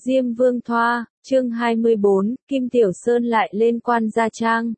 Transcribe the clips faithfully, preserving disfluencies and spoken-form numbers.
Diêm Vương Thoa, chương hai mươi bốn, Kim Tiểu Sơn lại lên quan gia trang.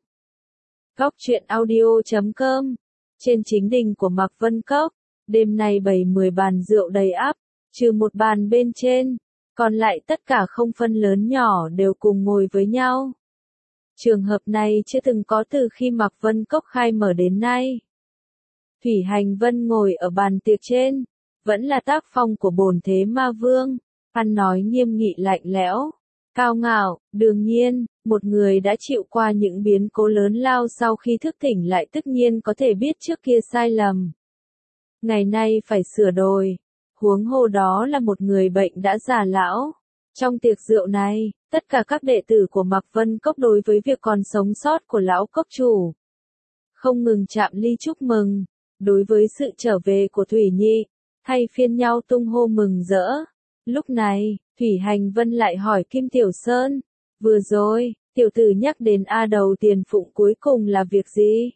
Góc truyện audio chấm com. Trên chính đình của Mạc Vân Cốc, đêm nay bày mười bàn rượu đầy ắp, trừ một bàn bên trên, còn lại tất cả không phân lớn nhỏ đều cùng ngồi với nhau. Trường hợp này chưa từng có từ khi Mạc Vân Cốc khai mở đến nay. Thủy Hành Vân ngồi ở bàn tiệc trên, vẫn là tác phong của bổn thế ma vương, ăn nói nghiêm nghị lạnh lẽo, cao ngạo. Đương nhiên, một người đã chịu qua những biến cố lớn lao sau khi thức tỉnh lại tất nhiên có thể biết trước kia sai lầm. Ngày nay phải sửa đổi, huống hồ đó là một người bệnh đã già lão. Trong tiệc rượu này, tất cả các đệ tử của Mạc Vân Cốc đối với việc còn sống sót của lão cốc chủ không ngừng chạm ly chúc mừng. Đối với sự trở về của Thủy Nhi, thay phiên nhau tung hô mừng rỡ. Lúc này, Thủy Hành Vân lại hỏi Kim Tiểu Sơn, vừa rồi, tiểu tử nhắc đến A Đầu Tiền Phụng cuối cùng là việc gì?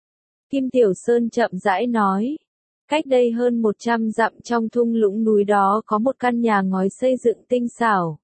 Kim Tiểu Sơn chậm rãi nói, cách đây hơn một trăm dặm trong thung lũng núi đó có một căn nhà ngói xây dựng tinh xảo.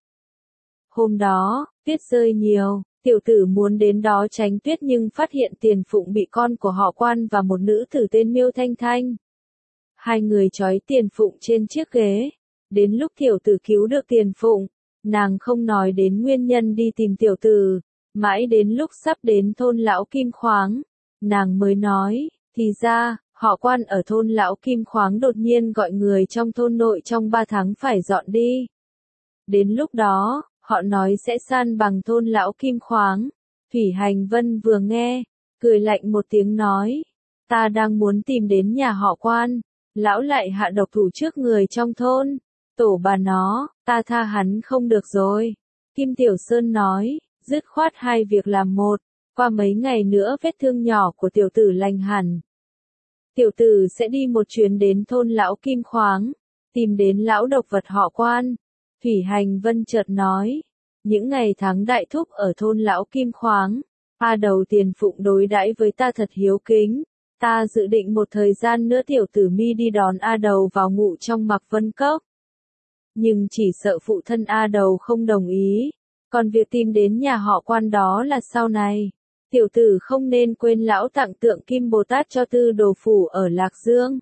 Hôm đó, tuyết rơi nhiều, tiểu tử muốn đến đó tránh tuyết nhưng phát hiện Tiền Phụng bị con của họ Quan và một nữ tử tên Miêu Thanh Thanh. Hai người trói Tiền Phụng trên chiếc ghế. Đến lúc tiểu tử cứu được Tiền Phụng, nàng không nói đến nguyên nhân đi tìm tiểu tử, mãi đến lúc sắp đến thôn Lão Kim Khoáng, nàng mới nói, thì ra, họ Quan ở thôn Lão Kim Khoáng đột nhiên gọi người trong thôn nội trong ba tháng phải dọn đi. Đến lúc đó, họ nói sẽ san bằng thôn Lão Kim Khoáng. Thủy Hành Vân vừa nghe, cười lạnh một tiếng nói, ta đang muốn tìm đến nhà họ Quan, lão lại hạ độc thủ trước người trong thôn. Tổ bà nó, ta tha hắn không được rồi. Kim Tiểu Sơn nói, dứt khoát hai việc làm một, qua mấy ngày nữa vết thương nhỏ của tiểu tử lành hẳn. Tiểu tử sẽ đi một chuyến đến thôn Lão Kim Khoáng, tìm đến lão độc vật họ Quan. Thủy Hành Vân chợt nói, những ngày tháng đại thúc ở thôn Lão Kim Khoáng, A Đầu Tiền Phụng đối đãi với ta thật hiếu kính. Ta dự định một thời gian nữa tiểu tử mi đi đón A Đầu vào ngụ trong Mạc Vân Cốc. Nhưng chỉ sợ phụ thân A Đầu không đồng ý, còn việc tìm đến nhà họ Quan đó là sau này. Tiểu tử không nên quên lão tặng tượng Kim Bồ Tát cho Tư Đồ Phủ ở Lạc Dương.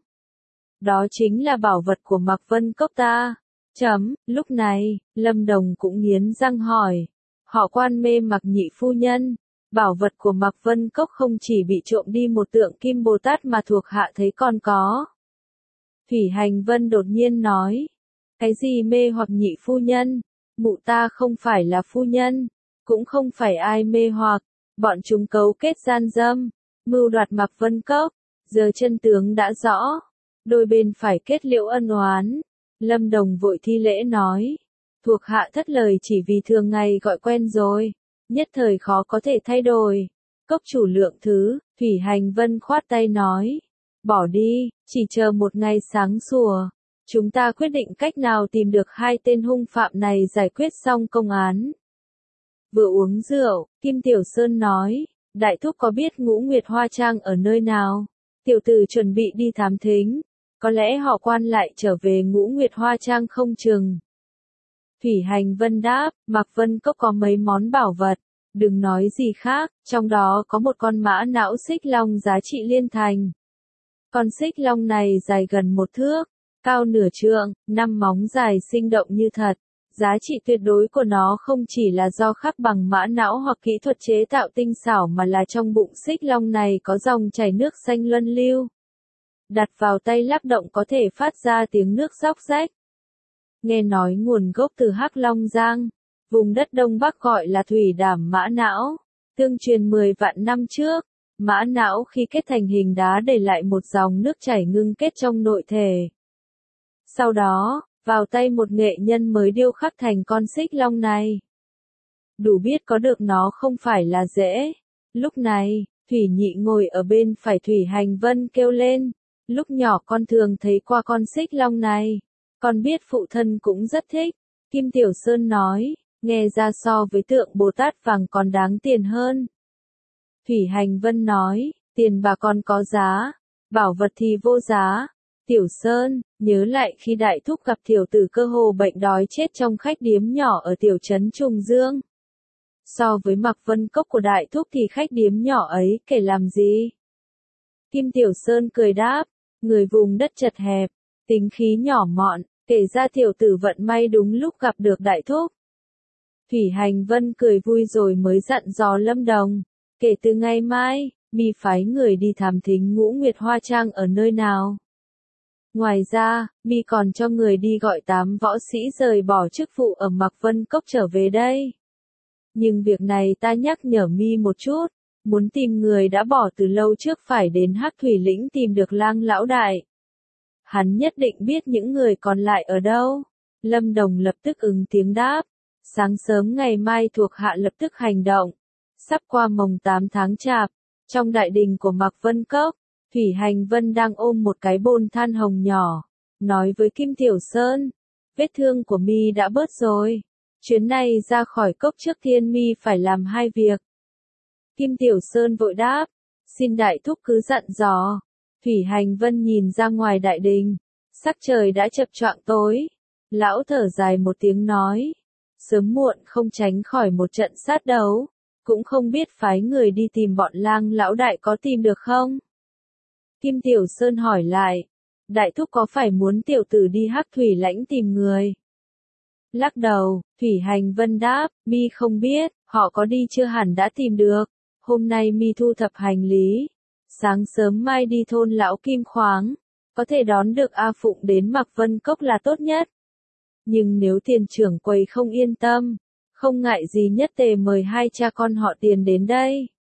Đó chính là bảo vật của Mạc Vân Cốc ta. Chấm, lúc này, Lâm Đồng cũng nghiến răng hỏi, họ Quan mê Mạc nhị phu nhân, bảo vật của Mạc Vân Cốc không chỉ bị trộm đi một tượng Kim Bồ Tát mà thuộc hạ thấy còn có. Thủy Hành Vân đột nhiên nói, cái gì mê hoặc nhị phu nhân, mụ ta không phải là phu nhân, cũng không phải ai mê hoặc, bọn chúng cấu kết gian dâm, mưu đoạt Mạc Vân Cốc, giờ chân tướng đã rõ, đôi bên phải kết liễu ân oán. Lâm Đồng vội thi lễ nói, thuộc hạ thất lời chỉ vì thường ngày gọi quen rồi, nhất thời khó có thể thay đổi. Cốc chủ lượng thứ, Thủy Hành Vân khoát tay nói, bỏ đi, chỉ chờ một ngày sáng sủa. Chúng ta quyết định cách nào tìm được hai tên hung phạm này giải quyết xong công án. Vừa uống rượu, Kim Tiểu Sơn nói, đại thúc có biết Ngũ Nguyệt Hoa Trang ở nơi nào? Tiểu tử chuẩn bị đi thám thính, có lẽ họ Quan lại trở về Ngũ Nguyệt Hoa Trang không chừng. Thủy Hành Vân đáp, Mạc Vân Cốc có mấy món bảo vật, đừng nói gì khác, trong đó có một con mã não xích long giá trị liên thành. Con xích long này dài gần một thước, cao nửa trượng, năm móng dài sinh động như thật. Giá trị tuyệt đối của nó không chỉ là do khắc bằng mã não hoặc kỹ thuật chế tạo tinh xảo mà là trong bụng xích long này có dòng chảy nước xanh luân lưu. Đặt vào tay lắc động có thể phát ra tiếng nước róc rách. Nghe nói nguồn gốc từ Hắc Long Giang, vùng đất Đông Bắc gọi là thủy đảm mã não. Tương truyền mười vạn năm trước, mã não khi kết thành hình đá để lại một dòng nước chảy ngưng kết trong nội thể. Sau đó, vào tay một nghệ nhân mới điêu khắc thành con xích long này. Đủ biết có được nó không phải là dễ. Lúc này, Thủy Nhị ngồi ở bên phải Thủy Hành Vân kêu lên, lúc nhỏ con thường thấy qua con xích long này, con biết phụ thân cũng rất thích. Kim Tiểu Sơn nói, nghe ra so với tượng Bồ Tát vàng còn đáng tiền hơn. Thủy Hành Vân nói, tiền bà con có giá, bảo vật thì vô giá. Tiểu Sơn, nhớ lại khi đại thúc gặp tiểu tử cơ hồ bệnh đói chết trong khách điếm nhỏ ở tiểu trấn Trùng Dương. So với Mạc Vân Cốc của đại thúc thì khách điếm nhỏ ấy kể làm gì? Kim Tiểu Sơn cười đáp, người vùng đất chật hẹp, tính khí nhỏ mọn, kể ra tiểu tử vận may đúng lúc gặp được đại thúc. Thủy Hành Vân cười vui rồi mới dặn dò Lâm Đồng, kể từ ngày mai, mi phái người đi thám thính Ngũ Nguyệt Hoa Trang ở nơi nào. Ngoài ra, mi còn cho người đi gọi tám võ sĩ rời bỏ chức vụ ở Mạc Vân Cốc trở về đây. Nhưng việc này ta nhắc nhở mi một chút, muốn tìm người đã bỏ từ lâu trước phải đến Hắc Thủy Lĩnh tìm được Lang lão đại. Hắn nhất định biết những người còn lại ở đâu. Lâm Đồng lập tức ứng tiếng đáp. Sáng sớm ngày mai thuộc hạ lập tức hành động. Sắp qua mồng tám tháng chạp, trong đại đình của Mạc Vân Cốc, Thủy Hành Vân đang ôm một cái bồn than hồng nhỏ, nói với Kim Tiểu Sơn, vết thương của mi đã bớt rồi. Chuyến này ra khỏi cốc trước tiên mi phải làm hai việc. Kim Tiểu Sơn vội đáp, xin đại thúc cứ dặn dò. Thủy Hành Vân nhìn ra ngoài đại đình, sắc trời đã chập choạng tối. Lão thở dài một tiếng nói, sớm muộn không tránh khỏi một trận sát đấu, cũng không biết phái người đi tìm bọn Lang lão đại có tìm được không? Kim Tiểu Sơn hỏi lại, đại thúc có phải muốn tiểu tử đi Hắc Thủy Lãnh tìm người? Lắc đầu, Thủy Hành Vân đáp, mi không biết, họ có đi chưa hẳn đã tìm được. Hôm nay mi thu thập hành lý, sáng sớm mai đi thôn lão Kim Khoáng, có thể đón được A Phụng đến Mạc Vân Cốc là tốt nhất. Nhưng nếu tiền trưởng quầy không yên tâm, không ngại gì nhất tề mời hai cha con họ Tiền đến đây.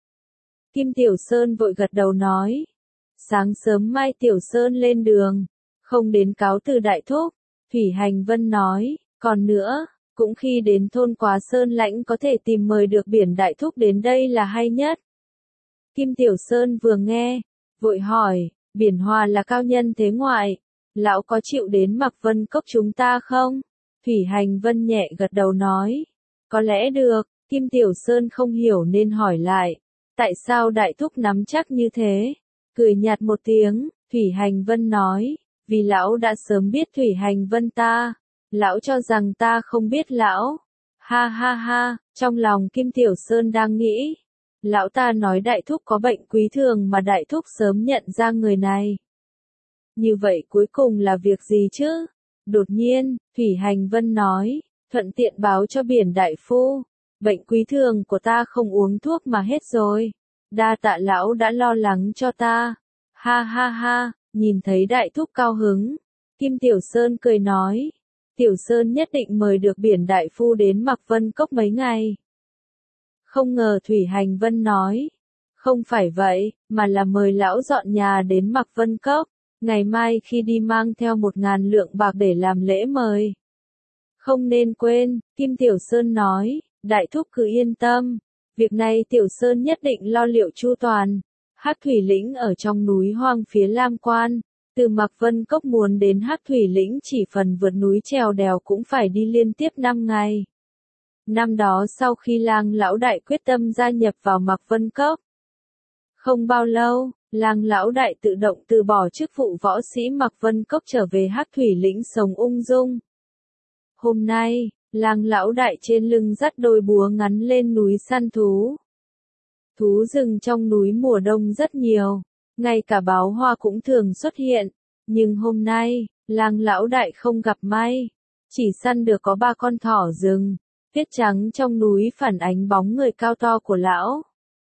Kim Tiểu Sơn vội gật đầu nói, sáng sớm mai Tiểu Sơn lên đường, không đến cáo từ đại thúc. Thủy Hành Vân nói, còn nữa, cũng khi đến thôn Quá Sơn Lãnh có thể tìm mời được biển đại thúc đến đây là hay nhất. Kim Tiểu Sơn vừa nghe, vội hỏi, biển Hòa là cao nhân thế ngoại, lão có chịu đến Mạc Vân Cốc chúng ta không? Thủy Hành Vân nhẹ gật đầu nói, có lẽ được. Kim Tiểu Sơn không hiểu nên hỏi lại, tại sao đại thúc nắm chắc như thế? Cười nhạt một tiếng, Thủy Hành Vân nói, vì lão đã sớm biết Thủy Hành Vân ta, lão cho rằng ta không biết lão. Ha ha ha, trong lòng Kim Tiểu Sơn đang nghĩ, lão ta nói đại thúc có bệnh quý thường mà đại thúc sớm nhận ra người này. Như vậy cuối cùng là việc gì chứ? Đột nhiên, Thủy Hành Vân nói, thuận tiện báo cho biển đại phu, bệnh quý thường của ta không uống thuốc mà hết rồi. Đa tạ lão đã lo lắng cho ta. Ha ha ha, nhìn thấy đại thúc cao hứng, Kim Tiểu Sơn cười nói, Tiểu Sơn nhất định mời được biển đại phu đến Mạc Vân Cốc mấy ngày. Không ngờ Thủy Hành Vân nói, không phải vậy, mà là mời lão dọn nhà đến Mạc Vân Cốc, ngày mai khi đi mang theo một ngàn lượng bạc để làm lễ mời. Không nên quên, Kim Tiểu Sơn nói, đại thúc cứ yên tâm, việc này Tiểu Sơn nhất định lo liệu chu toàn. Hắc Thủy Lĩnh ở trong núi hoang phía Lam Quan, từ Mạc Vân Cốc muốn đến Hắc Thủy Lĩnh chỉ phần vượt núi trèo đèo cũng phải đi liên tiếp năm ngày. Năm đó sau khi Lang lão đại quyết tâm gia nhập vào Mạc Vân Cốc, không bao lâu, Lang lão đại tự động từ bỏ chức vụ võ sĩ Mạc Vân Cốc trở về Hắc Thủy Lĩnh sống ung dung. Hôm nay, Lang lão đại trên lưng dắt đôi búa ngắn lên núi săn thú. Thú rừng trong núi mùa đông rất nhiều, ngay cả báo hoa cũng thường xuất hiện, nhưng hôm nay, Lang lão đại không gặp may, chỉ săn được có ba con thỏ rừng, tuyết trắng trong núi phản ánh bóng người cao to của lão.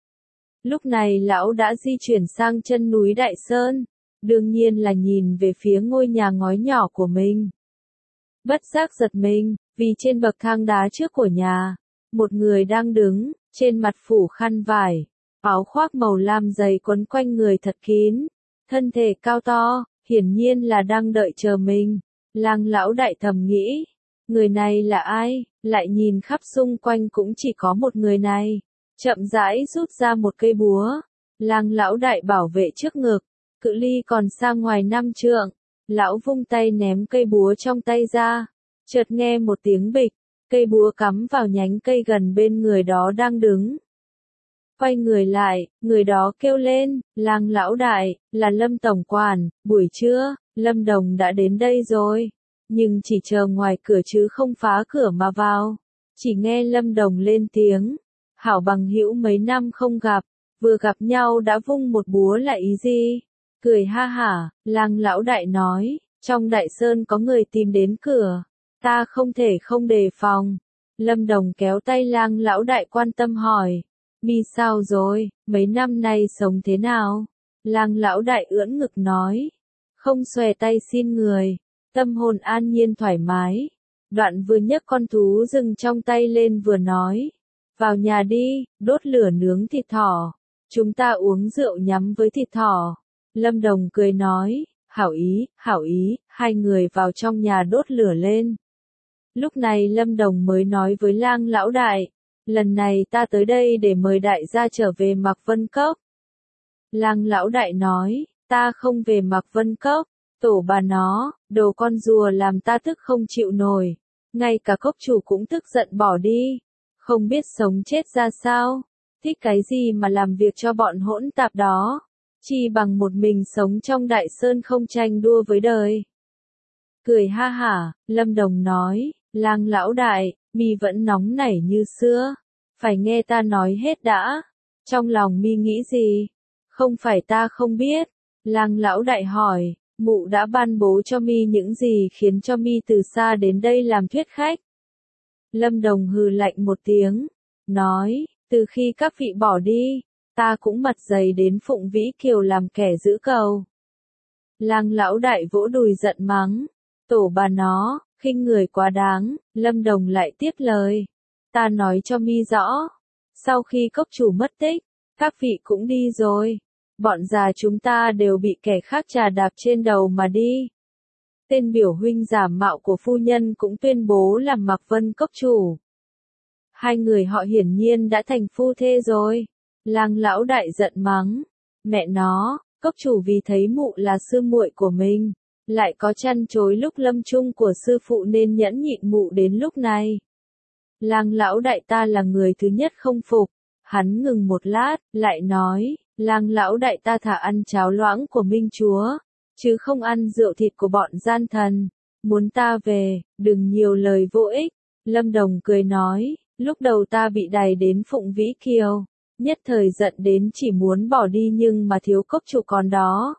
Lúc này lão đã di chuyển sang chân núi Đại Sơn, đương nhiên là nhìn về phía ngôi nhà ngói nhỏ của mình. Bất giác giật mình, vì trên bậc thang đá trước của nhà, một người đang đứng, trên mặt phủ khăn vải, áo khoác màu lam dày quấn quanh người thật kín, thân thể cao to, hiển nhiên là đang đợi chờ mình. Lang lão đại thầm nghĩ, người này là ai, lại nhìn khắp xung quanh cũng chỉ có một người này. Chậm rãi rút ra một cây búa, Lang lão đại bảo vệ trước ngực, cự ly còn xa ngoài năm trượng, lão vung tay ném cây búa trong tay ra, chợt nghe một tiếng bịch, cây búa cắm vào nhánh cây gần bên người đó đang đứng. Quay người lại, người đó kêu lên, Lang lão đại, là Lâm tổng quản, buổi trưa, Lâm Đồng đã đến đây rồi, nhưng chỉ chờ ngoài cửa chứ không phá cửa mà vào. Chỉ nghe Lâm Đồng lên tiếng, hảo bằng hữu mấy năm không gặp, vừa gặp nhau đã vung một búa là ý gì? Cười ha hả, Lang lão đại nói, trong đại sơn có người tìm đến cửa, ta không thể không đề phòng. Lâm Đồng kéo tay Lang lão đại quan tâm hỏi, mi sao rồi, mấy năm nay sống thế nào? Lang lão đại ưỡn ngực nói, không xòe tay xin người, tâm hồn an nhiên thoải mái. Đoạn vừa nhấc con thú rừng trong tay lên vừa nói, vào nhà đi, đốt lửa nướng thịt thỏ, chúng ta uống rượu nhắm với thịt thỏ. Lâm Đồng cười nói, hảo ý, hảo ý, hai người vào trong nhà đốt lửa lên. Lúc này Lâm Đồng mới nói với Lang lão đại, lần này ta tới đây để mời đại gia trở về Mạc Vân Cốc. Lang lão đại nói, ta không về Mạc Vân Cốc, tổ bà nó, đồ con rùa làm ta tức không chịu nổi, ngay cả cốc chủ cũng tức giận bỏ đi, không biết sống chết ra sao, thích cái gì mà làm việc cho bọn hỗn tạp đó, chi bằng một mình sống trong đại sơn không tranh đua với đời. Cười ha hả, Lâm Đồng nói, Lang lão đại, mi vẫn nóng nảy như xưa, phải nghe ta nói hết đã, trong lòng mi nghĩ gì? Không phải ta không biết. Lang lão đại hỏi, mụ đã ban bố cho mi những gì khiến cho mi từ xa đến đây làm thuyết khách? Lâm Đồng hừ lạnh một tiếng, nói, từ khi các vị bỏ đi, ta cũng mặt dày đến Phụng Vĩ Kiều làm kẻ giữ cầu. Lang lão đại vỗ đùi giận mắng, tổ bà nó, khinh người quá đáng. Lâm Đồng lại tiếp lời, ta nói cho mi rõ, sau khi cốc chủ mất tích, các vị cũng đi rồi, bọn già chúng ta đều bị kẻ khác trà đạp trên đầu mà đi. Tên biểu huynh giả mạo của phu nhân cũng tuyên bố làm Mạc Vân Cốc chủ. Hai người họ hiển nhiên đã thành phu thê rồi. Lang lão đại giận mắng, mẹ nó, cốc chủ vì thấy mụ là sư muội của mình, lại có chăn chối lúc lâm chung của sư phụ nên nhẫn nhịn mụ đến lúc này. Lang lão đại ta là người thứ nhất không phục. Hắn ngừng một lát, lại nói, Lang lão đại ta thà ăn cháo loãng của Minh Chúa, chứ không ăn rượu thịt của bọn gian thần. Muốn ta về, đừng nhiều lời vô ích. Lâm Đồng cười nói, lúc đầu ta bị đày đến Phụng Vĩ Kiều, nhất thời giận đến chỉ muốn bỏ đi nhưng mà thiếu cốc chủ còn đó.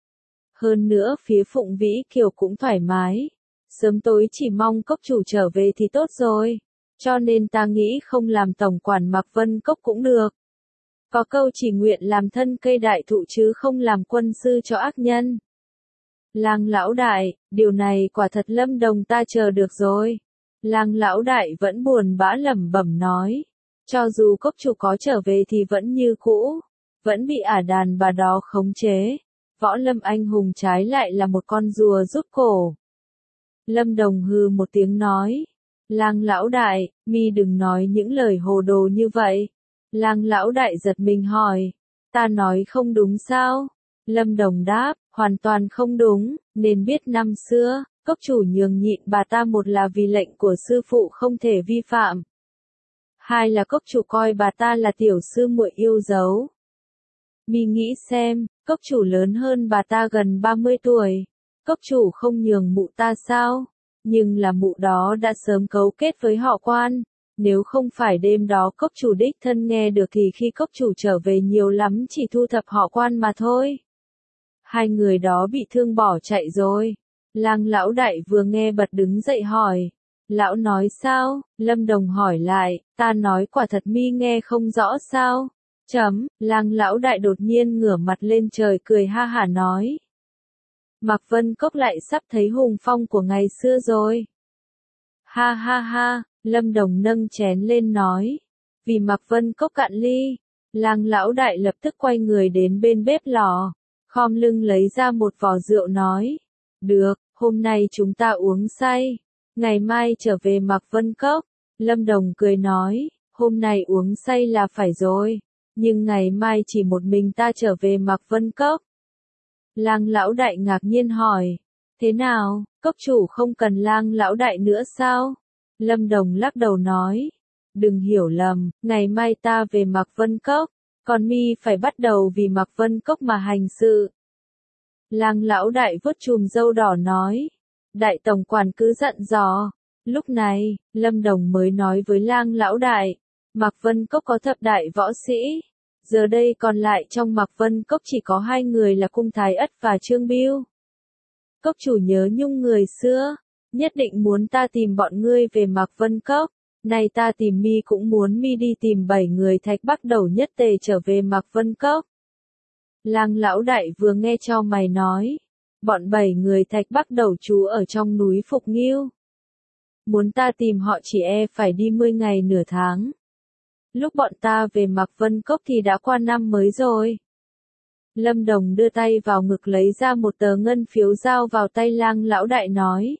Hơn nữa phía Phụng Vĩ Kiều cũng thoải mái, sớm tối chỉ mong cốc chủ trở về thì tốt rồi. Cho nên ta nghĩ không làm tổng quản Mạc Vân Cốc cũng được. Có câu chỉ nguyện làm thân cây đại thụ chứ không làm quân sư cho ác nhân. Lang lão đại, điều này quả thật Lâm Đồng ta chờ được rồi. Lang lão đại vẫn buồn bã lẩm bẩm nói, cho dù cốc chủ có trở về thì vẫn như cũ, vẫn bị ả đàn bà đó khống chế. Võ Lâm anh hùng trái lại là một con rùa rút cổ. Lâm Đồng hừ một tiếng nói, Lang lão đại, mi đừng nói những lời hồ đồ như vậy. Lang lão đại giật mình hỏi, ta nói không đúng sao? Lâm Đồng đáp, hoàn toàn không đúng, nên biết năm xưa, cốc chủ nhường nhịn bà ta một là vì lệnh của sư phụ không thể vi phạm. Hai là cốc chủ coi bà ta là tiểu sư muội yêu dấu. Mi nghĩ xem, cốc chủ lớn hơn bà ta gần ba mươi tuổi, cốc chủ không nhường mụ ta sao? Nhưng là mụ đó đã sớm cấu kết với họ Quan, nếu không phải đêm đó cốc chủ đích thân nghe được thì khi cốc chủ trở về nhiều lắm chỉ thu thập họ Quan mà thôi. Hai người đó bị thương bỏ chạy rồi. Lang lão đại vừa nghe bật đứng dậy hỏi, lão nói sao? Lâm Đồng hỏi lại, ta nói quả thật mi nghe không rõ sao? Chấm, Lang lão đại đột nhiên ngửa mặt lên trời cười ha hả nói, Mạc Vân Cốc lại sắp thấy hùng phong của ngày xưa rồi. Ha ha ha, Lâm Đồng nâng chén lên nói, vì Mạc Vân Cốc cạn ly. Lang lão đại lập tức quay người đến bên bếp lò, khom lưng lấy ra một vò rượu nói, được, hôm nay chúng ta uống say, ngày mai trở về Mạc Vân Cốc. Lâm Đồng cười nói, hôm nay uống say là phải rồi, nhưng ngày mai chỉ một mình ta trở về Mạc Vân Cốc. Lang lão đại ngạc nhiên hỏi, thế nào, cốc chủ không cần Lang lão đại nữa sao? Lâm Đồng lắc đầu nói, đừng hiểu lầm, ngày mai ta về Mạc Vân Cốc, còn mi phải bắt đầu vì Mạc Vân Cốc mà hành sự. Lang lão đại vuốt chùm râu đỏ nói. Đại tổng quản cứ dặn dò. Lúc này, Lâm Đồng mới nói với Lang lão đại. Mạc Vân Cốc có thập đại võ sĩ. Giờ đây còn lại trong Mạc Vân Cốc chỉ có hai người là Cung Thái Ất và Trương Biêu. Cốc chủ nhớ nhung người xưa. Nhất định muốn ta tìm bọn ngươi về Mạc Vân Cốc. Này ta tìm mi cũng muốn mi đi tìm bảy người Thạch Bắc đầu nhất tề trở về Mạc Vân Cốc. Lang lão đại vừa nghe cho mày nói. Bọn bảy người Thạch Bắc đầu trú ở trong núi Phục Nghiêu. Muốn ta tìm họ chỉ e phải đi mươi ngày nửa tháng. Lúc bọn ta về Mạc Vân Cốc thì đã qua năm mới rồi. Lâm Đồng đưa tay vào ngực lấy ra một tờ ngân phiếu giao vào tay Lang lão đại nói.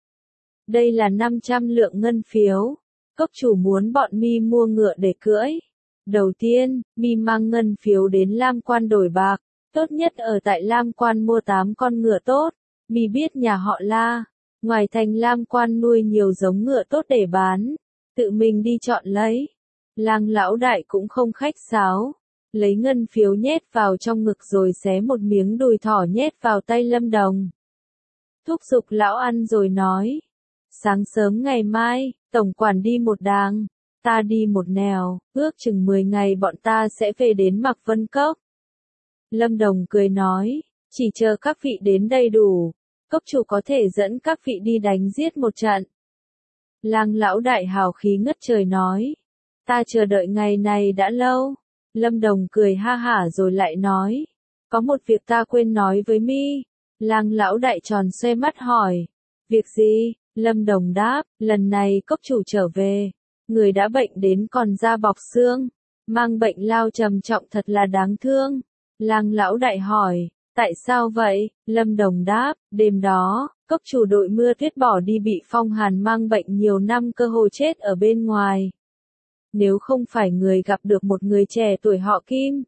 Đây là năm trăm lượng ngân phiếu. Cốc chủ muốn bọn mi mua ngựa để cưỡi. Đầu tiên, mi mang ngân phiếu đến Lam Quan đổi bạc. Tốt nhất ở tại Lam Quan mua tám con ngựa tốt. Mi biết nhà họ La. Ngoài thành Lam Quan nuôi nhiều giống ngựa tốt để bán. Tự mình đi chọn lấy. Lang lão đại cũng không khách sáo. Lấy ngân phiếu nhét vào trong ngực rồi xé một miếng đùi thỏ nhét vào tay Lâm Đồng. Thúc giục lão ăn rồi nói. Sáng sớm ngày mai, tổng quản đi một đàng, ta đi một nẻo, ước chừng mười ngày bọn ta sẽ về đến Mạc Vân Cốc. Lâm Đồng cười nói, chỉ chờ các vị đến đầy đủ, cốc chủ có thể dẫn các vị đi đánh giết một trận. Lang lão đại hào khí ngất trời nói, ta chờ đợi ngày này đã lâu. Lâm Đồng cười ha hả rồi lại nói, có một việc ta quên nói với mi. Lang lão đại tròn xoe mắt hỏi, việc gì? Lâm Đồng đáp, lần này cốc chủ trở về, người đã bệnh đến còn da bọc xương, mang bệnh lao trầm trọng thật là đáng thương. Lang lão đại hỏi, tại sao vậy? Lâm Đồng đáp, đêm đó, cốc chủ đội mưa tuyết bỏ đi bị phong hàn mang bệnh nhiều năm cơ hồ chết ở bên ngoài. Nếu không phải người gặp được một người trẻ tuổi họ Kim,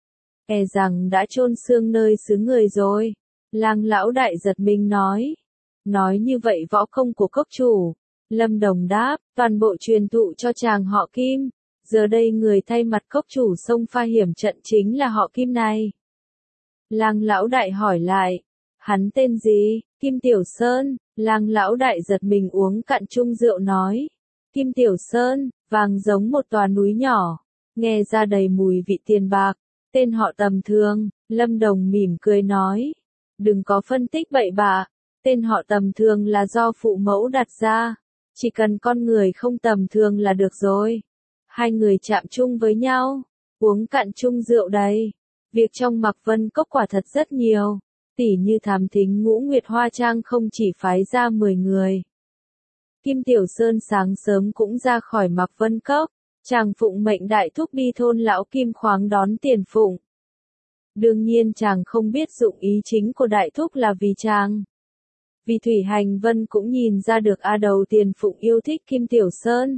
e rằng đã chôn xương nơi xứ người rồi. Lang lão đại giật mình nói. Nói như vậy võ công của cốc chủ. Lâm Đồng đáp, toàn bộ truyền thụ cho chàng họ Kim. Giờ đây người thay mặt cốc chủ xông pha hiểm trận chính là họ Kim này. Lang lão đại hỏi lại, hắn tên gì? Kim Tiểu Sơn. Lang lão đại giật mình uống cạn chung rượu nói. Kim Tiểu Sơn, vàng giống một tòa núi nhỏ. Nghe ra đầy mùi vị tiền bạc. Tên họ tầm thường. Lâm Đồng mỉm cười nói. Đừng có phân tích bậy bạ. Tên họ tầm thường là do phụ mẫu đặt ra. Chỉ cần con người không tầm thường là được rồi. Hai người chạm chung với nhau. Uống cạn chung rượu đầy. Việc trong Mạc Vân Cốc quả thật rất nhiều. Tỉ như thám thính Ngũ Nguyệt Hoa Trang không chỉ phái ra mười người. Kim Tiểu Sơn sáng sớm cũng ra khỏi Mạc Vân Cốc. Chàng phụng mệnh đại thúc đi thôn lão Kim khoáng đón tiền phụng. Đương nhiên chàng không biết dụng ý chính của đại thúc là vì chàng. Vì Thủy Hành Vân cũng nhìn ra được A Đầu Tiền Phụng yêu thích Kim Tiểu Sơn.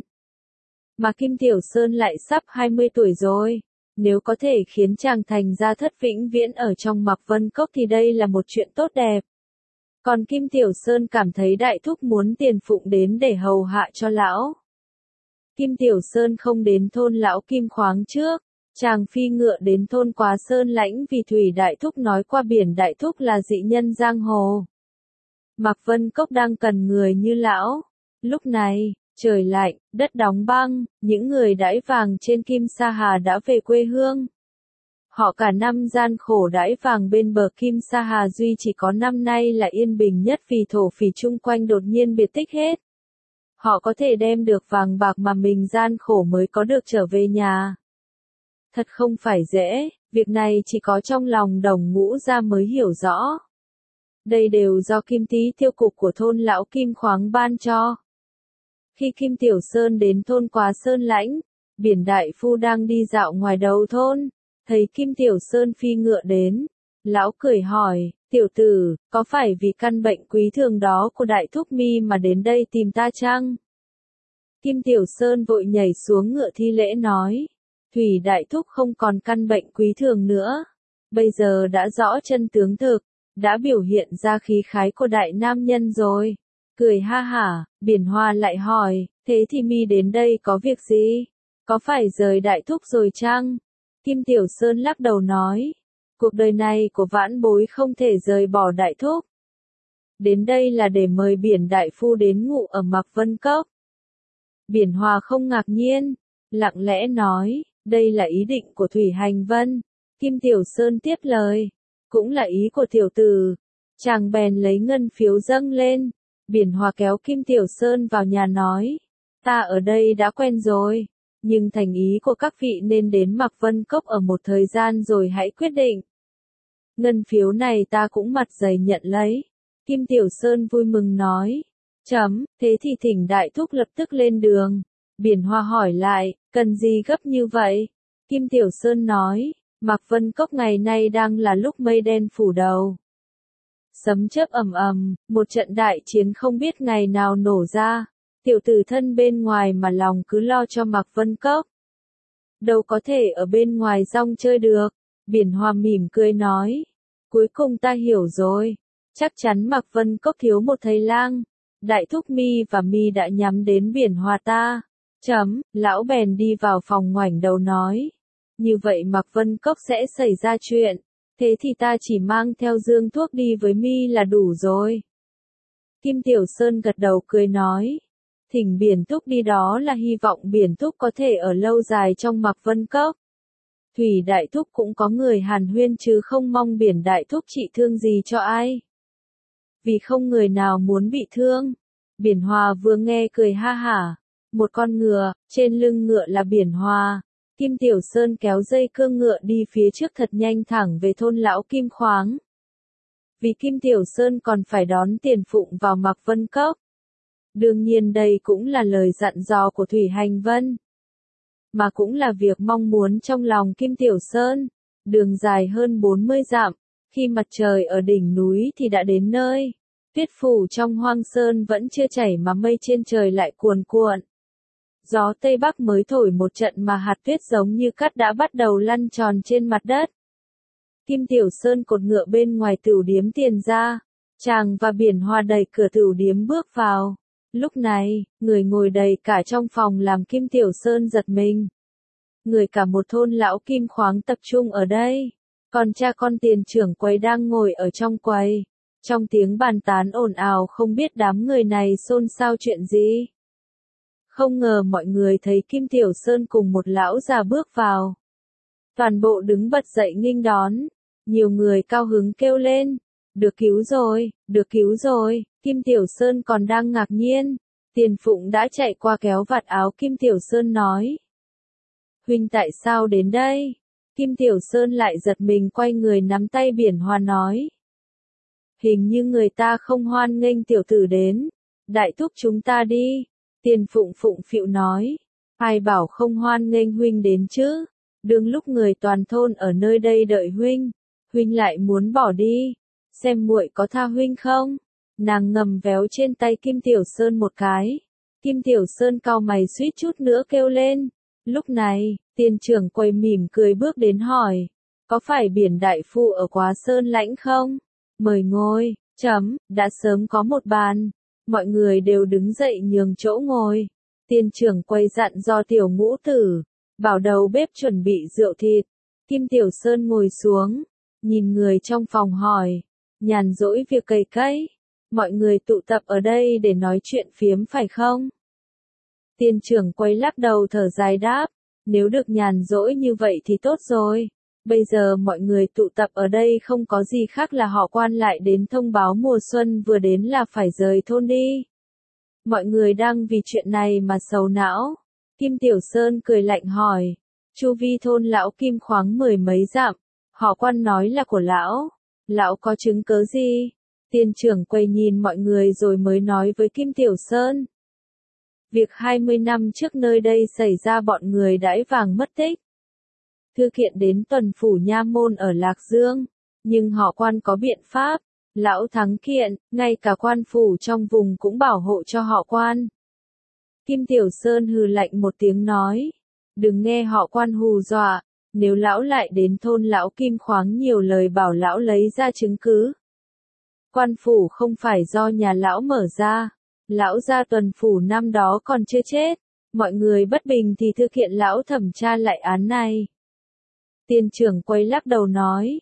Mà Kim Tiểu Sơn lại sắp hai mươi tuổi rồi. Nếu có thể khiến chàng thành gia thất vĩnh viễn ở trong Mạc Vân Cốc thì đây là một chuyện tốt đẹp. Còn Kim Tiểu Sơn cảm thấy đại thúc muốn Tiền Phụng đến để hầu hạ cho lão. Kim Tiểu Sơn không đến thôn lão Kim khoáng trước. Chàng phi ngựa đến thôn Quá Sơn Lãnh vì Thủy Đại Thúc nói qua biển Đại Thúc là dị nhân giang hồ. Mạc Vân Cốc đang cần người như lão. Lúc này, trời lạnh, đất đóng băng, những người đãi vàng trên Kim Sa Hà đã về quê hương. Họ cả năm gian khổ đãi vàng bên bờ Kim Sa Hà duy chỉ có năm nay là yên bình nhất vì thổ phỉ chung quanh đột nhiên biệt tích hết. Họ có thể đem được vàng bạc mà mình gian khổ mới có được trở về nhà. Thật không phải dễ, việc này chỉ có trong lòng Đồng Ngũ Gia mới hiểu rõ. Đây đều do Kim Tý tiêu cục của thôn lão Kim khoáng ban cho. Khi Kim Tiểu Sơn đến thôn Quá Sơn Lãnh, Biển Đại Phu đang đi dạo ngoài đầu thôn, thấy Kim Tiểu Sơn phi ngựa đến. Lão cười hỏi, tiểu tử, có phải vì căn bệnh quý thường đó của Đại Thúc mi mà đến đây tìm ta chăng? Kim Tiểu Sơn vội nhảy xuống ngựa thi lễ nói, Thủy Đại Thúc không còn căn bệnh quý thường nữa. Bây giờ đã rõ chân tướng thực, đã biểu hiện ra khí khái của đại nam nhân rồi. Cười ha hả, Biển Hoa lại hỏi, thế thì mi đến đây có việc gì? Có phải rời Đại Thúc rồi chăng? Kim Tiểu Sơn lắc đầu nói, Cuộc đời này của vãn bối không thể rời bỏ Đại Thúc. Đến đây là để mời Biển Đại Phu đến ngụ ở Mạc Vân Cốc. Biển Hòa không ngạc nhiên, lặng lẽ nói, đây là ý định của Thủy Hành Vân. Kim Tiểu Sơn tiếp lời, cũng là ý của tiểu tử. Chàng bèn lấy ngân phiếu dâng lên. Biển Hòa kéo Kim Tiểu Sơn vào nhà nói, ta ở đây đã quen rồi, nhưng thành ý của các vị nên đến Mạc Vân Cốc ở một thời gian rồi hãy quyết định. Ngân phiếu này ta cũng mặt dày nhận lấy. Kim Tiểu Sơn vui mừng nói, chấm, thế thì thỉnh Đại Thúc lập tức lên đường. Biển Hòa hỏi lại, cần gì gấp như vậy? Kim Tiểu Sơn nói, Mạc Vân Cốc ngày nay đang là lúc mây đen phủ đầu. Sấm chớp ầm ầm, một trận đại chiến không biết ngày nào nổ ra. Tiểu tử thân bên ngoài mà lòng cứ lo cho Mạc Vân Cốc. Đâu có thể ở bên ngoài rong chơi được. Biển Hòa mỉm cười nói, cuối cùng ta hiểu rồi. Chắc chắn Mạc Vân Cốc thiếu một thầy lang. Đại Thúc Mi và Mi đã nhắm đến Biển Hòa ta. Chấm, lão bèn đi vào phòng ngoảnh đầu nói. Như vậy Mạc Vân Cốc sẽ xảy ra chuyện. Thế thì ta chỉ mang theo dương thuốc đi với Mi là đủ rồi. Kim Tiểu Sơn gật đầu cười nói. Thỉnh Biển Thúc đi đó là hy vọng Biển Thúc có thể ở lâu dài trong Mạc Vân Cốc. Thủy Đại Thúc cũng có người hàn huyên chứ không mong Biển Đại Thúc trị thương gì cho ai. Vì không người nào muốn bị thương. Biển Hòa vừa nghe cười ha hả. Một con ngựa, trên lưng ngựa là Biển Hòa. Kim Tiểu Sơn kéo dây cương ngựa đi phía trước thật nhanh thẳng về thôn lão Kim Khoáng. Vì Kim Tiểu Sơn còn phải đón Tiền Phụng vào Mạc Vân Cốc. Đương nhiên đây cũng là lời dặn dò của Thủy Hành Vân. Mà cũng là việc mong muốn trong lòng Kim Tiểu Sơn. Đường dài hơn bốn mươi dặm, khi mặt trời ở đỉnh núi thì đã đến nơi. Tuyết phủ trong hoang sơn vẫn chưa chảy mà mây trên trời lại cuồn cuộn. Gió Tây Bắc mới thổi một trận mà hạt tuyết giống như cát đã bắt đầu lăn tròn trên mặt đất. Kim Tiểu Sơn cột ngựa bên ngoài tửu điếm Tiền ra. Chàng và Biển Hòa đẩy cửa tửu điếm bước vào. Lúc này, người ngồi đầy cả trong phòng làm Kim Tiểu Sơn giật mình. Người cả một thôn lão Kim Khoáng tập trung ở đây. Còn cha con Tiền trưởng quầy đang ngồi ở trong quầy. Trong tiếng bàn tán ồn ào không biết đám người này xôn xao chuyện gì. Không ngờ mọi người thấy Kim Tiểu Sơn cùng một lão già bước vào. Toàn bộ đứng bật dậy nghênh đón. Nhiều người cao hứng kêu lên. Được cứu rồi, được cứu rồi. Kim Tiểu Sơn còn đang ngạc nhiên. Tiền Phụng đã chạy qua kéo vạt áo Kim Tiểu Sơn nói. Huynh tại sao đến đây? Kim Tiểu Sơn lại giật mình quay người nắm tay Biển Hòa nói. Hình như người ta không hoan nghênh tiểu tử đến. Đại Thúc chúng ta đi. Tiền Phụng phụng phịu nói. Ai bảo không hoan nghênh huynh đến chứ? Đương lúc người toàn thôn ở nơi đây đợi huynh. Huynh lại muốn bỏ đi. Xem muội có tha huynh không? Nàng ngầm véo trên tay Kim Tiểu Sơn một cái. Kim Tiểu Sơn cau mày suýt chút nữa kêu lên. Lúc này, Tiền trưởng quầy mỉm cười bước đến hỏi. Có phải Biển Đại Phu ở Quá Sơn Lãnh không? Mời ngồi. Chấm, đã sớm có một bàn. Mọi người đều đứng dậy nhường chỗ ngồi. Tiền trưởng quầy dặn do tiểu ngũ tử. Bảo đầu bếp chuẩn bị rượu thịt. Kim Tiểu Sơn ngồi xuống. Nhìn người trong phòng hỏi. Nhàn rỗi việc cày cấy. Mọi người tụ tập ở đây để nói chuyện phiếm phải không? Tiền trưởng quầy lắc đầu thở dài đáp. Nếu được nhàn rỗi như vậy thì tốt rồi. Bây giờ mọi người tụ tập ở đây không có gì khác là họ Quan lại đến thông báo mùa xuân vừa đến là phải rời thôn đi. Mọi người đang vì chuyện này mà sầu não. Kim Tiểu Sơn cười lạnh hỏi. Chu vi thôn lão Kim Khoáng mười mấy dặm. Họ Quan nói là của lão. Lão có chứng cớ gì? Tiền trưởng quầy nhìn mọi người rồi mới nói với Kim Tiểu Sơn. Việc hai mươi năm trước nơi đây xảy ra bọn người đãi vàng mất tích. Thư kiện đến tuần phủ nha môn ở Lạc Dương, nhưng họ Quan có biện pháp. Lão thắng kiện, ngay cả quan phủ trong vùng cũng bảo hộ cho họ Quan. Kim Tiểu Sơn hừ lạnh một tiếng nói. Đừng nghe họ Quan hù dọa. Nếu lão lại đến thôn lão Kim Khoáng nhiều lời bảo lão lấy ra chứng cứ. Quan phủ không phải do nhà lão mở ra. Lão gia tuần phủ năm đó còn chưa chết. Mọi người bất bình thì thư kiện lão thẩm tra lại án này. Tiền trưởng quầy lắc đầu nói.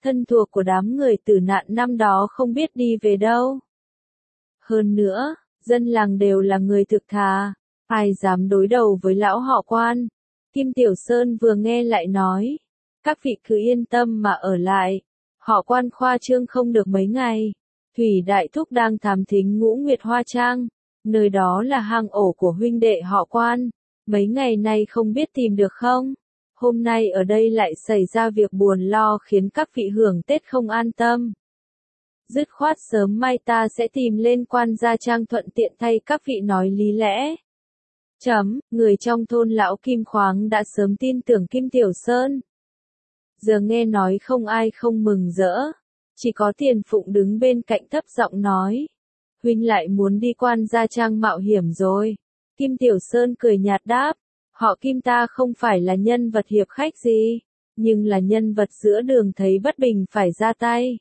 thân thuộc của đám người tử nạn năm đó không biết đi về đâu. Hơn nữa, dân làng đều là người thực thà, ai dám đối đầu với lão họ Quan. Kim Tiểu Sơn vừa nghe lại nói, các vị cứ yên tâm mà ở lại, họ Quan khoa trương không được mấy ngày. Thủy Đại Thúc đang thám thính Ngũ Nguyệt Hoa Trang, nơi đó là hang ổ của huynh đệ họ Quan, mấy ngày nay không biết tìm được không? Hôm nay ở đây lại xảy ra việc buồn lo khiến các vị hưởng Tết không an tâm. Dứt khoát sớm mai ta sẽ tìm lên Quan Gia Trang thuận tiện thay các vị nói lý lẽ. Chấm, người trong thôn lão Kim Khoáng đã sớm tin tưởng Kim Tiểu Sơn. Giờ nghe nói không ai không mừng rỡ, chỉ có Tiền Phụng đứng bên cạnh thấp giọng nói. Huynh lại muốn đi Quan Gia Trang mạo hiểm rồi. Kim Tiểu Sơn cười nhạt đáp, họ Kim ta không phải là nhân vật hiệp khách gì, nhưng là nhân vật giữa đường thấy bất bình phải ra tay.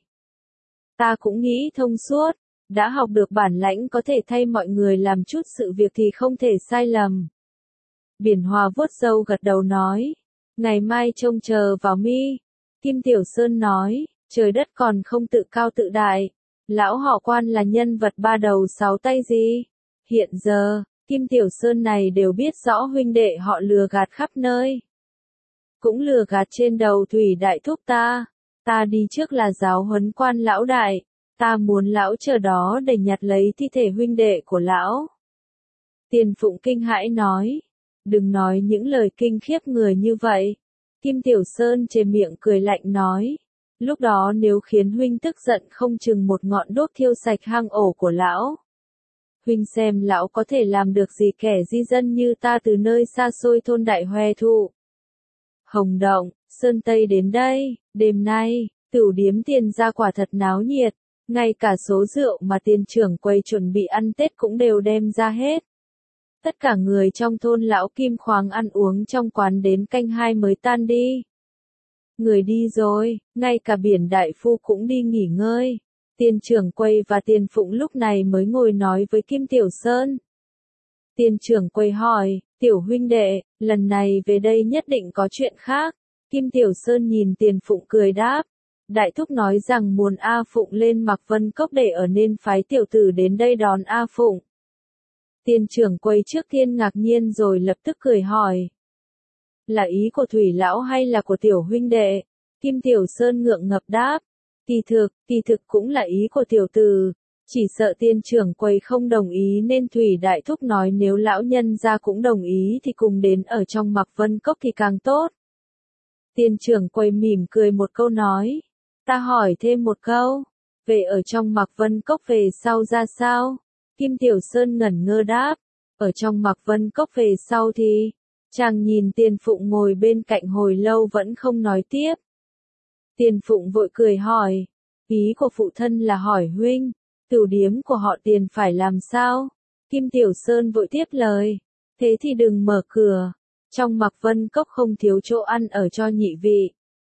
Ta cũng nghĩ thông suốt, đã học được bản lãnh có thể thay mọi người làm chút sự việc thì không thể sai lầm. Biển Hòa vuốt râu gật đầu nói, ngày mai trông chờ vào mi. Kim Tiểu Sơn nói, trời đất còn không tự cao tự đại, lão họ Quan là nhân vật ba đầu sáu tay gì. Hiện giờ, Kim Tiểu Sơn này đều biết rõ huynh đệ họ lừa gạt khắp nơi. Cũng lừa gạt trên đầu Thủy Đại Thúc ta. Ta đi trước là giáo huấn Quan lão đại, ta muốn lão chờ đó để nhặt lấy thi thể huynh đệ của lão. Tiền Phụng kinh hãi nói, đừng nói những lời kinh khiếp người như vậy. Kim Tiểu Sơn chề miệng cười lạnh nói, lúc đó nếu khiến huynh tức giận không chừng một ngọn đốt thiêu sạch hang ổ của lão. Huynh xem lão có thể làm được gì kẻ di dân như ta từ nơi xa xôi thôn Đại Hoè Thụ. Hồng Động, Sơn Tây đến đây, đêm nay, tửu điếm Tiền gia quả thật náo nhiệt, ngay cả số rượu mà Tiền trưởng quầy chuẩn bị ăn Tết cũng đều đem ra hết. Tất cả người trong thôn lão Kim Khoáng ăn uống trong quán đến canh hai mới tan đi. Người đi rồi, ngay cả Biển Đại Phu cũng đi nghỉ ngơi. Tiền trưởng quầy và Tiền Phụng lúc này mới ngồi nói với Kim Tiểu Sơn. Tiền trưởng quầy hỏi, Tiểu huynh đệ, lần này về đây nhất định có chuyện khác. Kim Tiểu Sơn nhìn Tiền Phụng cười đáp. Đại thúc nói rằng muốn A Phụng lên Mạc Vân Cốc để ở nên phái tiểu tử đến đây đón A Phụng. Tiền trưởng quầy trước tiên ngạc nhiên rồi lập tức cười hỏi. Là ý của Thủy lão hay là của tiểu huynh đệ? Kim Tiểu Sơn ngượng ngập đáp. Kỳ thực, kỳ thực cũng là ý của tiểu tử. Chỉ sợ tiền trưởng quầy không đồng ý nên Thủy Đại Thúc nói nếu lão nhân gia cũng đồng ý thì cùng đến ở trong Mạc Vân Cốc thì càng tốt. Tiền trưởng quầy mỉm cười một câu nói. Ta hỏi thêm một câu. Về ở trong Mạc Vân Cốc về sau ra sao? Kim Tiểu Sơn ngẩn ngơ đáp. Ở trong Mạc Vân Cốc về sau thì... Chàng nhìn Tiền Phụng ngồi bên cạnh hồi lâu vẫn không nói tiếp. Tiền Phụng vội cười hỏi. Ý của phụ thân là hỏi huynh. Tửu điếm của họ Tiền phải làm sao? Kim Tiểu Sơn vội tiếp lời. Thế thì đừng mở cửa. Trong Mạc Vân Cốc không thiếu chỗ ăn ở cho nhị vị.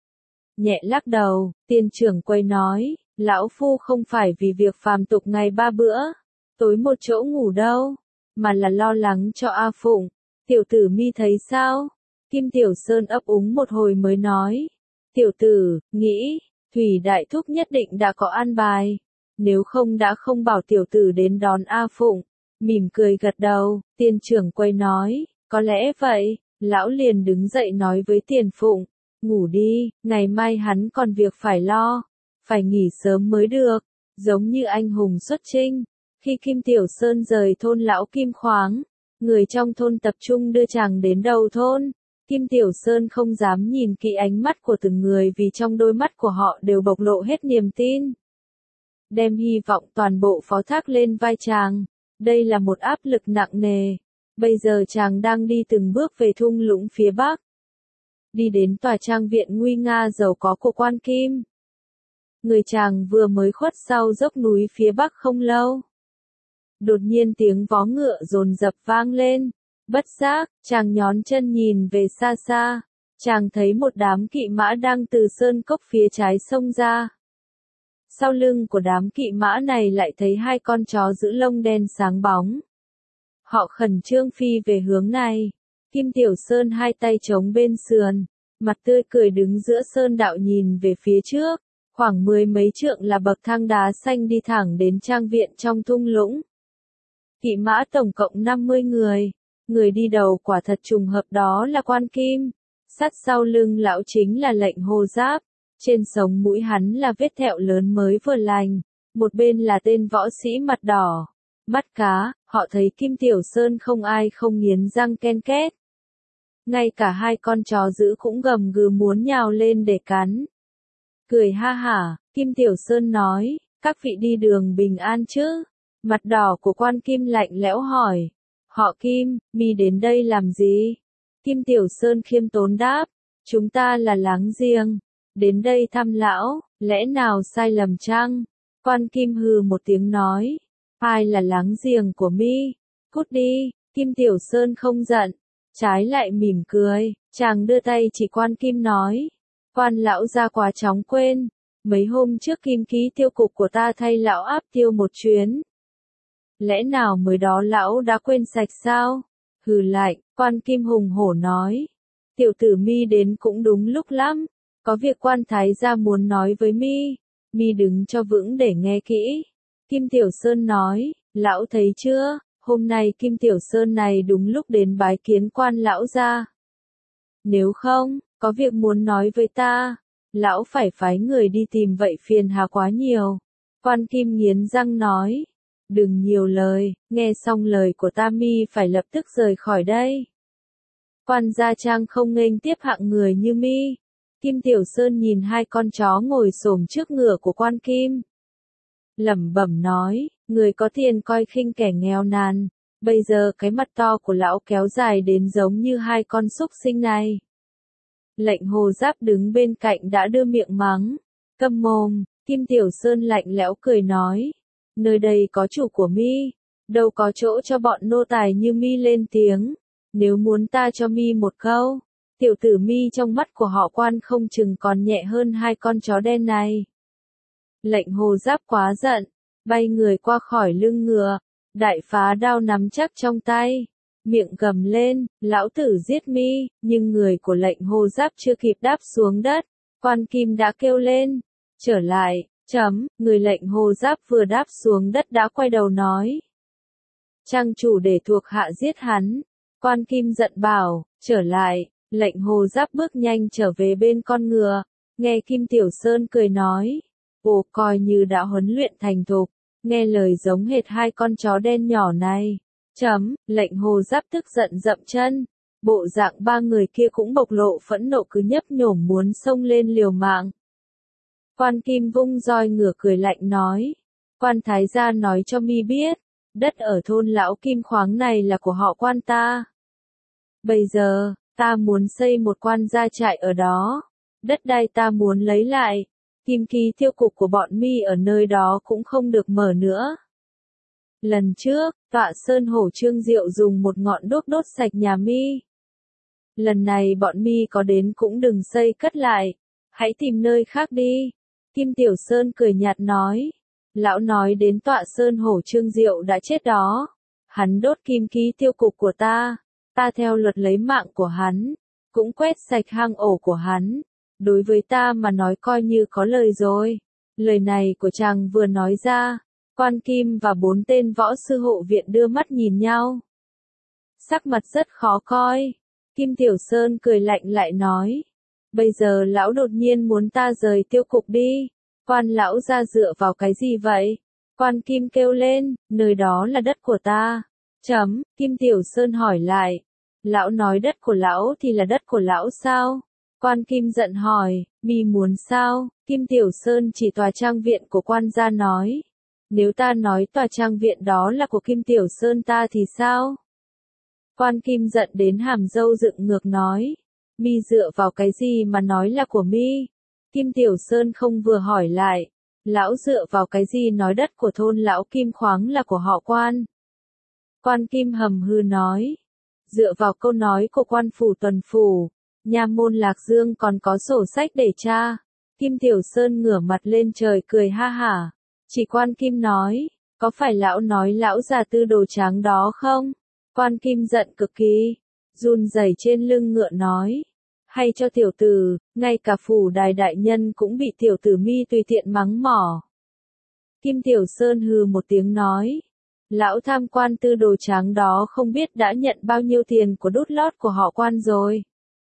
Nhẹ lắc đầu, Tiền trưởng quầy nói. Lão phu không phải vì việc phàm tục ngày ba bữa. Tối một chỗ ngủ đâu. Mà là lo lắng cho A Phụng. Tiểu tử mi thấy sao? Kim Tiểu Sơn ấp úng một hồi mới nói. Tiểu tử, nghĩ, Thủy Đại Thúc nhất định đã có an bài. Nếu không đã không bảo tiểu tử đến đón A Phụng. Mỉm cười gật đầu, Tiền trưởng quầy nói. Có lẽ vậy, lão liền đứng dậy nói với Tiền Phụng. Ngủ đi, ngày mai hắn còn việc phải lo. Phải nghỉ sớm mới được, giống như anh hùng xuất chinh. Khi Kim Tiểu Sơn rời thôn lão Kim Khoáng, người trong thôn tập trung đưa chàng đến đầu thôn. Kim Tiểu Sơn không dám nhìn kỹ ánh mắt của từng người vì trong đôi mắt của họ đều bộc lộ hết niềm tin. Đem hy vọng toàn bộ phó thác lên vai chàng. Đây là một áp lực nặng nề. Bây giờ chàng đang đi từng bước về thung lũng phía Bắc. Đi đến tòa trang viện nguy nga giàu có của Quan Kim. Người chàng vừa mới khuất sau dốc núi phía Bắc không lâu. Đột nhiên tiếng vó ngựa dồn dập vang lên. Bất giác, chàng nhón chân nhìn về xa xa. Chàng thấy một đám kỵ mã đang từ sơn cốc phía trái xông ra. Sau lưng của đám kỵ mã này lại thấy hai con chó giữ lông đen sáng bóng. Họ khẩn trương phi về hướng này. Kim Tiểu Sơn hai tay chống bên sườn. Mặt tươi cười đứng giữa sơn đạo nhìn về phía trước. khoảng mười mấy trượng là bậc thang đá xanh đi thẳng đến trang viện trong thung lũng. Kỵ mã tổng cộng năm mươi người, người đi đầu quả thật trùng hợp đó là Quan Kim, sát sau lưng lão chính là Lệnh Hồ Giáp, trên sống mũi hắn là vết thẹo lớn mới vừa lành, một bên là tên võ sĩ mặt đỏ, mắt cá, họ thấy Kim Tiểu Sơn không ai không nghiến răng ken két. Ngay cả hai con chó dữ cũng gầm gừ muốn nhào lên để cắn. Cười ha hả, Kim Tiểu Sơn nói, các vị đi đường bình an chứ? Mặt đỏ của Quan Kim lạnh lẽo hỏi. Họ Kim, mi đến đây làm gì? Kim Tiểu Sơn khiêm tốn đáp, chúng ta là láng giềng, đến đây thăm lão, lẽ nào sai lầm chăng? Quan Kim hừ một tiếng nói, ai là láng giềng của mi? Cút đi. Kim Tiểu Sơn không giận, trái lại mỉm cười, chàng đưa tay chỉ Quan Kim nói, Quan lão ra quá chóng quên, mấy hôm trước kim ký tiêu cục của ta thay lão áp tiêu một chuyến. Lẽ nào mới đó lão đã quên sạch sao? Hừ lạnh, Quan Kim hùng hổ nói, tiểu tử mi đến cũng đúng lúc lắm, có việc Quan thái gia muốn nói với mi, mi đứng cho vững để nghe kỹ. Kim Tiểu Sơn nói, lão thấy chưa, hôm nay Kim Tiểu Sơn này đúng lúc đến bái kiến Quan lão gia. Nếu không, có việc muốn nói với ta, lão phải phái người đi tìm vậy phiền hà quá nhiều. Quan Kim nghiến răng nói, đừng nhiều lời, nghe xong lời của ta mi phải lập tức rời khỏi đây. Quan gia trang không nghênh tiếp hạng người như mi. Kim Tiểu Sơn nhìn hai con chó ngồi xổm trước ngựa của Quan Kim. Lẩm bẩm nói, người có tiền coi khinh kẻ nghèo nàn, bây giờ cái mặt to của lão kéo dài đến giống như hai con súc sinh này. Lệnh Hồ Giáp đứng bên cạnh đã đưa miệng mắng, câm mồm. Kim Tiểu Sơn lạnh lẽo cười nói, nơi đây có chủ của mi, đâu có chỗ cho bọn nô tài như mi lên tiếng, nếu muốn ta cho mi một câu, tiểu tử mi trong mắt của họ Quan không chừng còn nhẹ hơn hai con chó đen này. Lệnh Hồ Giáp quá giận, bay người qua khỏi lưng ngựa, đại phá đao nắm chắc trong tay, miệng gầm lên, lão tử giết mi, nhưng người của Lệnh Hồ Giáp chưa kịp đáp xuống đất, Quan Kim đã kêu lên, trở lại, chấm, người Lệnh Hồ Giáp vừa đáp xuống đất đã quay đầu nói. Trang chủ để thuộc hạ giết hắn, Quan Kim giận bảo, trở lại, Lệnh Hồ Giáp bước nhanh trở về bên con ngựa, nghe Kim Tiểu Sơn cười nói, ồ coi như đã huấn luyện thành thục, nghe lời giống hệt hai con chó đen nhỏ này. Chấm, Lệnh Hồ Giáp tức giận dậm chân, bộ dạng ba người kia cũng bộc lộ phẫn nộ cứ nhấp nhổm muốn xông lên liều mạng. Quan Kim vung roi ngửa cười lạnh nói, Quan thái gia nói cho mi biết, đất ở thôn lão Kim khoáng này là của họ Quan ta. Bây giờ, ta muốn xây một quan gia trại ở đó, đất đai ta muốn lấy lại, kim ký tiêu cục của bọn mi ở nơi đó cũng không được mở nữa. Lần trước, Tọa Sơn Hổ Trương Diệu dùng một ngọn đuốc đốt sạch nhà mi. Lần này bọn mi có đến cũng đừng xây cất lại, hãy tìm nơi khác đi. Kim Tiểu Sơn cười nhạt nói, lão nói đến Tọa Sơn Hổ Trương Diệu đã chết đó, hắn đốt kim ký tiêu cục của ta, ta theo luật lấy mạng của hắn, cũng quét sạch hang ổ của hắn, đối với ta mà nói coi như có lời rồi. Lời này của chàng vừa nói ra, Quan Kim và bốn tên võ sư hộ viện đưa mắt nhìn nhau. Sắc mặt rất khó coi. Kim Tiểu Sơn cười lạnh lại nói, bây giờ lão đột nhiên muốn ta rời tiêu cục đi, Quan lão ra dựa vào cái gì vậy? Quan Kim kêu lên, nơi đó là đất của ta. Chấm, Kim Tiểu Sơn hỏi lại, lão nói đất của lão thì là đất của lão sao? Quan Kim giận hỏi, mi muốn sao? Kim Tiểu Sơn chỉ tòa trang viện của Quan gia nói, nếu ta nói tòa trang viện đó là của Kim Tiểu Sơn ta thì sao? Quan Kim giận đến hàm râu dựng ngược nói, mi dựa vào cái gì mà nói là của mi? Kim Tiểu Sơn không vừa hỏi lại, lão dựa vào cái gì nói đất của thôn lão Kim khoáng là của họ Quan? Quan Kim hầm hư nói, dựa vào câu nói của Quan phủ tuần phủ, nha môn Lạc Dương còn có sổ sách để tra. Kim Tiểu Sơn ngửa mặt lên trời cười ha hả, chỉ Quan Kim nói, có phải lão nói lão già tư đồ trắng đó không? Quan Kim giận cực kỳ, run rẩy trên lưng ngựa nói, hay cho tiểu tử, ngay cả phủ đài đại nhân cũng bị tiểu tử mi tùy tiện mắng mỏ. Kim Tiểu Sơn hừ một tiếng nói, lão tham quan tư đồ trắng đó không biết đã nhận bao nhiêu tiền của đút lót của họ Quan rồi.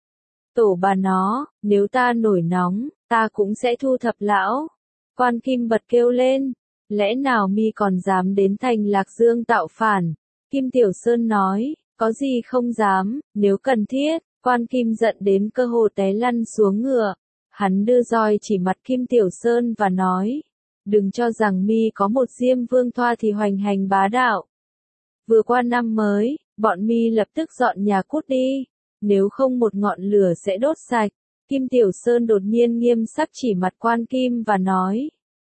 Tổ bà nó, nếu ta nổi nóng, ta cũng sẽ thu thập lão. Quan Kim bật kêu lên, lẽ nào mi còn dám đến thành Lạc Dương tạo phản? Kim Tiểu Sơn nói, có gì không dám, nếu cần thiết. Quan Kim giận đến cơ hồ té lăn xuống ngựa. Hắn đưa roi chỉ mặt Kim Tiểu Sơn và nói, đừng cho rằng mi có một Diêm Vương thoa thì hoành hành bá đạo. Vừa qua năm mới, bọn mi lập tức dọn nhà cút đi, nếu không một ngọn lửa sẽ đốt sạch. Kim Tiểu Sơn đột nhiên nghiêm sắc chỉ mặt Quan Kim và nói,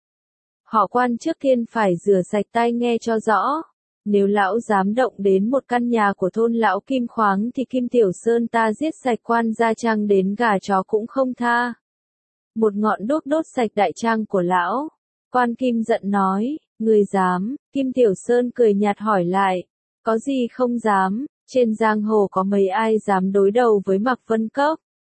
họ Quan trước tiên phải rửa sạch tai nghe cho rõ. Nếu lão dám động đến một căn nhà của thôn lão Kim Khoáng thì Kim Tiểu Sơn ta giết sạch Quan gia trang đến gà chó cũng không tha. Một ngọn đuốc đốt sạch đại trang của lão. Quan Kim giận nói, người dám? Kim Tiểu Sơn cười nhạt hỏi lại, có gì không dám, trên giang hồ có mấy ai dám đối đầu với Mạc Vân Cốc?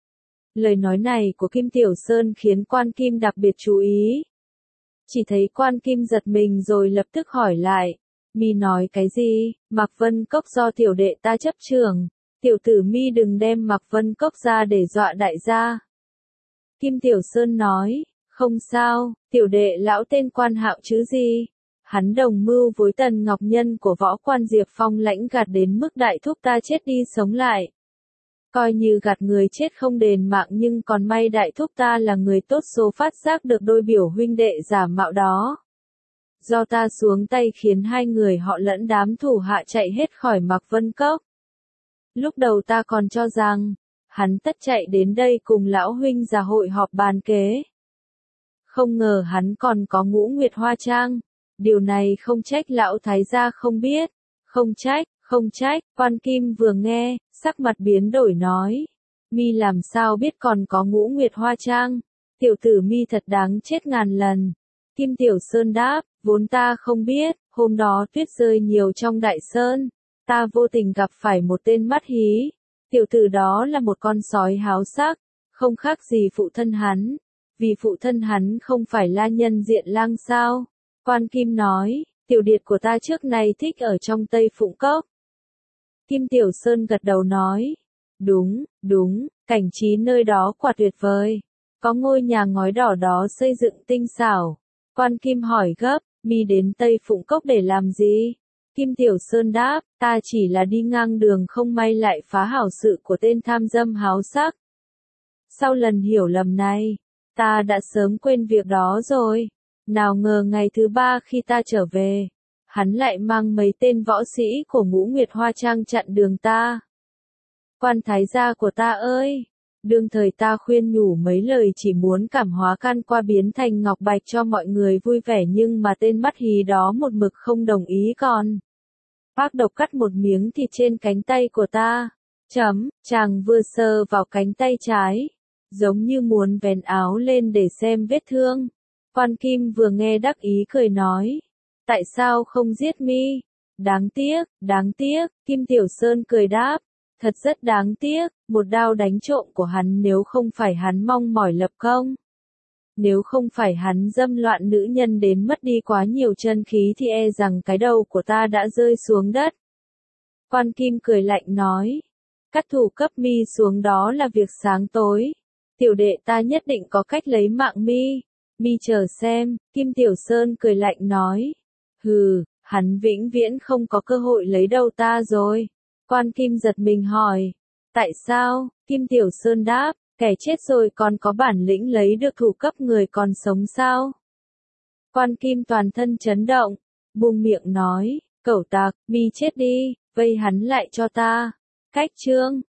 Lời nói này của Kim Tiểu Sơn khiến Quan Kim đặc biệt chú ý. Chỉ thấy Quan Kim giật mình rồi lập tức hỏi lại, mi nói cái gì? Mạc Vân Cốc do tiểu đệ ta chấp trưởng, tiểu tử mi đừng đem Mạc Vân Cốc ra để dọa đại gia. Kim Tiểu Sơn nói, không sao, tiểu đệ lão tên Quan Hạo chứ gì. Hắn đồng mưu với Tần Ngọc Nhân của Võ Quan Diệp Phong lãnh gạt đến mức đại thúc ta chết đi sống lại. Coi như gạt người chết không đền mạng nhưng còn may đại thúc ta là người tốt số phát giác được đôi biểu huynh đệ giả mạo đó. Do ta xuống tay khiến hai người họ lẫn đám thủ hạ chạy hết khỏi Mạc Vân Cốc. Lúc đầu ta còn cho rằng, hắn tất chạy đến đây cùng lão huynh già hội họp bàn kế. Không ngờ hắn còn có Ngũ Nguyệt Hoa Trang. Điều này không trách lão thái gia không biết. Không trách, không trách. Quan Kim vừa nghe, sắc mặt biến đổi nói. Mi làm sao biết còn có Ngũ Nguyệt Hoa Trang? Tiểu tử mi thật đáng chết ngàn lần. Kim Tiểu Sơn đáp, vốn ta không biết, hôm đó tuyết rơi nhiều trong đại sơn. Ta vô tình gặp phải một tên mắt hí. Tiểu tử đó là một con sói háo sắc, không khác gì phụ thân hắn. Vì phụ thân hắn không phải là nhân diện lang sao? Quan Kim nói, tiểu điệt của ta trước này thích ở trong Tây Phụng Cốc. Kim Tiểu Sơn gật đầu nói, đúng, đúng, cảnh trí nơi đó quả tuyệt vời. Có ngôi nhà ngói đỏ đó xây dựng tinh xảo. Quan Kim hỏi gấp, mi đến Tây Phụng Cốc để làm gì? Kim Tiểu Sơn đáp, ta chỉ là đi ngang đường không may lại phá hảo sự của tên tham dâm háo sắc. Sau lần hiểu lầm này, ta đã sớm quên việc đó rồi. Nào ngờ ngày thứ ba khi ta trở về, hắn lại mang mấy tên võ sĩ của Ngũ Nguyệt Hoa Trang chặn đường ta. Quan thái gia của ta ơi! Đương thời ta khuyên nhủ mấy lời chỉ muốn cảm hóa can qua biến thành ngọc bạch cho mọi người vui vẻ nhưng mà tên mắt hí đó một mực không đồng ý còn. Bác độc cắt một miếng thịt trên cánh tay của ta. Chấm, chàng vừa sờ vào cánh tay trái. Giống như muốn vén áo lên để xem vết thương. Quan Kim vừa nghe đắc ý cười nói. Tại sao không giết mi? Đáng tiếc, đáng tiếc, Kim Tiểu Sơn cười đáp. Thật rất đáng tiếc, một đao đánh trộm của hắn nếu không phải hắn mong mỏi lập công. Nếu không phải hắn dâm loạn nữ nhân đến mất đi quá nhiều chân khí thì e rằng cái đầu của ta đã rơi xuống đất. Quan Kim cười lạnh nói. Cắt thủ cấp mi xuống đó là việc sáng tối. Tiểu đệ ta nhất định có cách lấy mạng mi. Mi chờ xem, Kim Tiểu Sơn cười lạnh nói. Hừ, hắn vĩnh viễn không có cơ hội lấy đầu ta rồi. Quan Kim giật mình hỏi. Tại sao? Kim Tiểu Sơn đáp, kẻ chết rồi còn có bản lĩnh lấy được thủ cấp người còn sống sao? Quan Kim toàn thân chấn động, buông miệng nói, cẩu tặc, mi chết đi, vây hắn lại cho ta. Cách chương